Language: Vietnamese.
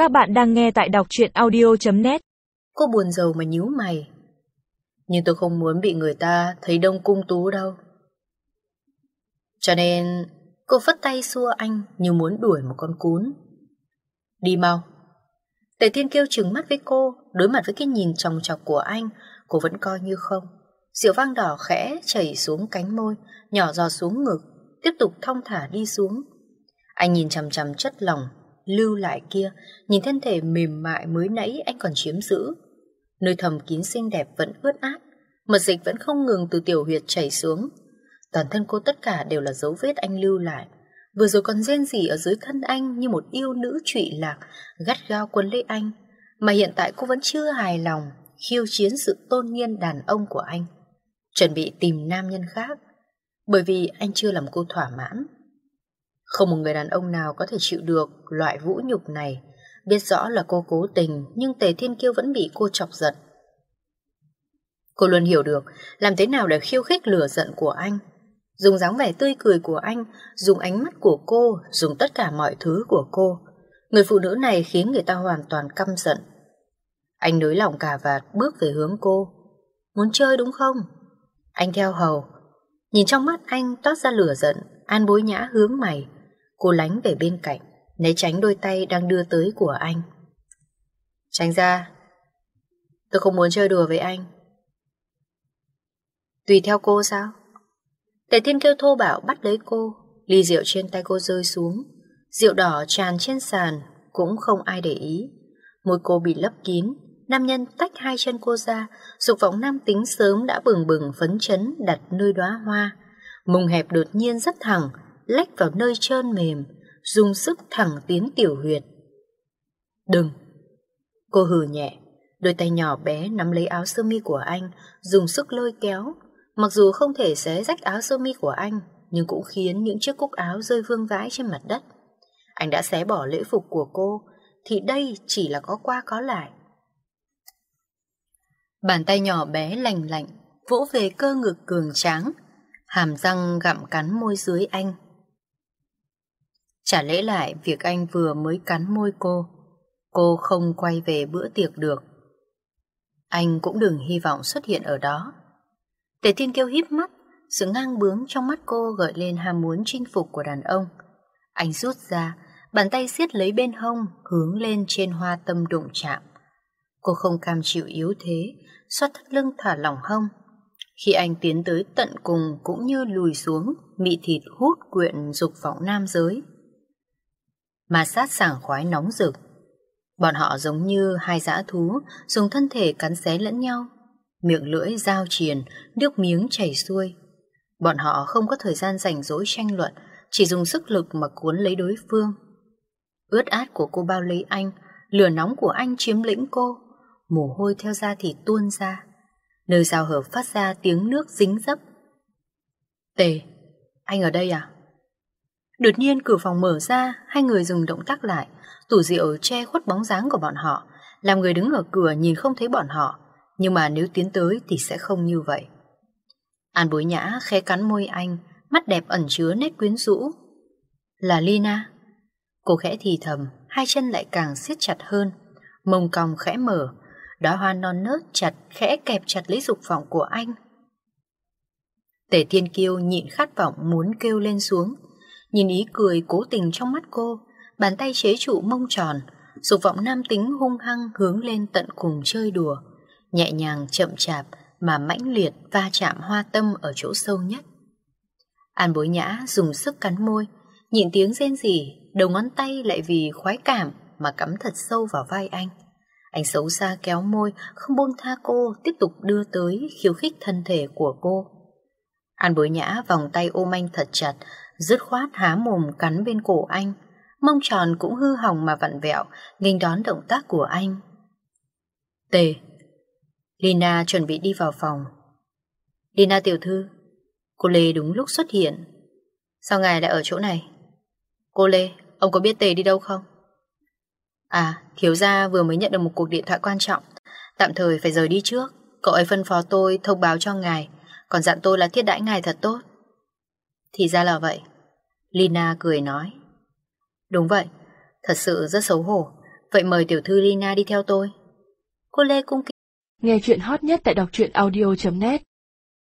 Các bạn đang nghe tại đọc truyện audio.net. Cô buồn rầu mà nhíu mày. Nhưng tôi không muốn bị người ta thấy đông cung tú đâu. Cho nên cô phất tay xua anh như muốn đuổi một con cún. Đi mau. Tề Thiên Kiêu trừng mắt với cô, đối mặt với cái nhìn chòng chọc của anh, cô vẫn coi như không. Rượu vang đỏ khẽ chảy xuống cánh môi, nhỏ giọt xuống ngực, tiếp tục thong thả đi xuống. Anh nhìn chằm chằm chất lỏng lưu lại kia, nhìn thân thể mềm mại mới nãy anh còn chiếm giữ. Nơi thầm kín xinh đẹp vẫn ướt át, mật dịch vẫn không ngừng từ tiểu huyệt chảy xuống. Toàn thân cô tất cả đều là dấu vết anh lưu lại. Vừa rồi còn rên rỉ ở dưới thân anh như một yêu nữ trụy lạc, gắt gao quấn lấy anh. Mà hiện tại cô vẫn chưa hài lòng, khiêu chiến sự tôn nghiêm đàn ông của anh, chuẩn bị tìm nam nhân khác, bởi vì anh chưa làm cô thỏa mãn. Không một người đàn ông nào có thể chịu được loại vũ nhục này. Biết rõ là cô cố tình, nhưng Tề Thiên Kiêu vẫn bị cô chọc giận. Cô luôn hiểu được làm thế nào để khiêu khích lửa giận của anh. Dùng dáng vẻ tươi cười của anh, dùng ánh mắt của cô, dùng tất cả mọi thứ của cô. Người phụ nữ này khiến người ta hoàn toàn căm giận. Anh nới lỏng cà vạt bước về hướng cô. Muốn chơi đúng không? Anh theo hầu. Nhìn trong mắt anh toát ra lửa giận. An Bối Nhã hướng mày. Cô lánh về bên cạnh, né tránh đôi tay đang đưa tới của anh. Tránh ra. Tôi không muốn chơi đùa với anh. Tùy theo cô sao? Tề Thiên Kiêu thô bạo bắt lấy cô. Ly rượu trên tay cô rơi xuống. Rượu đỏ tràn trên sàn, cũng không ai để ý. Môi cô bị lấp kín. Nam nhân tách hai chân cô ra. Dục vọng nam tính sớm đã bừng bừng phấn chấn đặt nơi đóa hoa. Mông hẹp đột nhiên rất thẳng, lách vào nơi trơn mềm, dùng sức thẳng tiến tiểu huyệt. Đừng! Cô hừ nhẹ, đôi tay nhỏ bé nắm lấy áo sơ mi của anh, dùng sức lôi kéo. Mặc dù không thể xé rách áo sơ mi của anh, nhưng cũng khiến những chiếc cúc áo rơi vương vãi trên mặt đất. Anh đã xé bỏ lễ phục của cô, thì đây chỉ là có qua có lại. Bàn tay nhỏ bé lành lạnh vỗ về cơ ngực cường tráng, hàm răng gặm cắn môi dưới anh. Trả lễ lại việc anh vừa mới cắn môi cô không quay về bữa tiệc được. Anh cũng đừng hy vọng xuất hiện ở đó. Tề Thiên Kiêu híp mắt, sự ngang bướng trong mắt cô gợi lên ham muốn chinh phục của đàn ông. Anh rút ra, bàn tay siết lấy bên hông, hướng lên trên hoa tâm đụng chạm. Cô không cam chịu yếu thế, xoát thắt lưng thả lỏng hông. Khi anh tiến tới tận cùng cũng như lùi xuống, mị thịt hút quyện dục vọng nam giới. Ma sát sảng khoái nóng rực. Bọn họ giống như hai dã thú, dùng thân thể cắn xé lẫn nhau. Miệng lưỡi giao triền, nước miếng chảy xuôi. Bọn họ không có thời gian rảnh rỗi tranh luận, chỉ dùng sức lực mà cuốn lấy đối phương. Ướt át của cô bao lấy anh, lửa nóng của anh chiếm lĩnh cô. Mồ hôi theo da thịt tuôn ra. Nơi giao hợp phát ra tiếng nước dính dấp. Tề, anh ở đây à? Đột nhiên cửa phòng mở ra, hai người dừng động tác lại. Tủ rượu che khuất bóng dáng của bọn họ, làm người đứng ở cửa nhìn không thấy bọn họ. Nhưng mà nếu tiến tới thì sẽ không như vậy. An Bối Nhã khẽ cắn môi anh, mắt đẹp ẩn chứa nét quyến rũ. Là Lina. Cô khẽ thì thầm, hai chân lại càng siết chặt hơn. Mông cong khẽ mở, đóa hoa non nớt chặt khẽ kẹp chặt lấy dục vọng của anh. Tề Thiên Kiêu nhịn khát vọng muốn kêu lên xuống. Nhìn ý cười cố tình trong mắt cô, bàn tay chế trụ mông tròn, dục vọng nam tính hung hăng hướng lên tận cùng chơi đùa, nhẹ nhàng chậm chạp mà mãnh liệt va chạm hoa tâm ở chỗ sâu nhất. An Bối Nhã dùng sức cắn môi, nhịn tiếng rên rỉ, đầu ngón tay lại vì khoái cảm mà cắm thật sâu vào vai anh. Anh xấu xa kéo môi, không buông tha cô, tiếp tục đưa tới khiêu khích thân thể của cô. An Bối Nhã vòng tay ôm anh thật chặt, dứt khoát há mồm cắn bên cổ anh. Mông tròn cũng hư hỏng mà vặn vẹo, nghênh đón động tác của anh. Tề. Lina chuẩn bị đi vào phòng. Lina tiểu thư. Cô Lê đúng lúc xuất hiện. Sao ngài lại ở chỗ này? Cô Lê, ông có biết Tề đi đâu không? À, thiếu gia vừa mới nhận được một cuộc điện thoại quan trọng, tạm thời phải rời đi trước. Cậu ấy phân phó tôi thông báo cho ngài, còn dặn tôi là thiết đãi ngài thật tốt. Thì ra là vậy. Lina cười nói. Đúng vậy, thật sự rất xấu hổ. Vậy mời tiểu thư Lina đi theo tôi. Cô Lê cung kính. Nghe chuyện hot nhất tại đọc truyện audio.net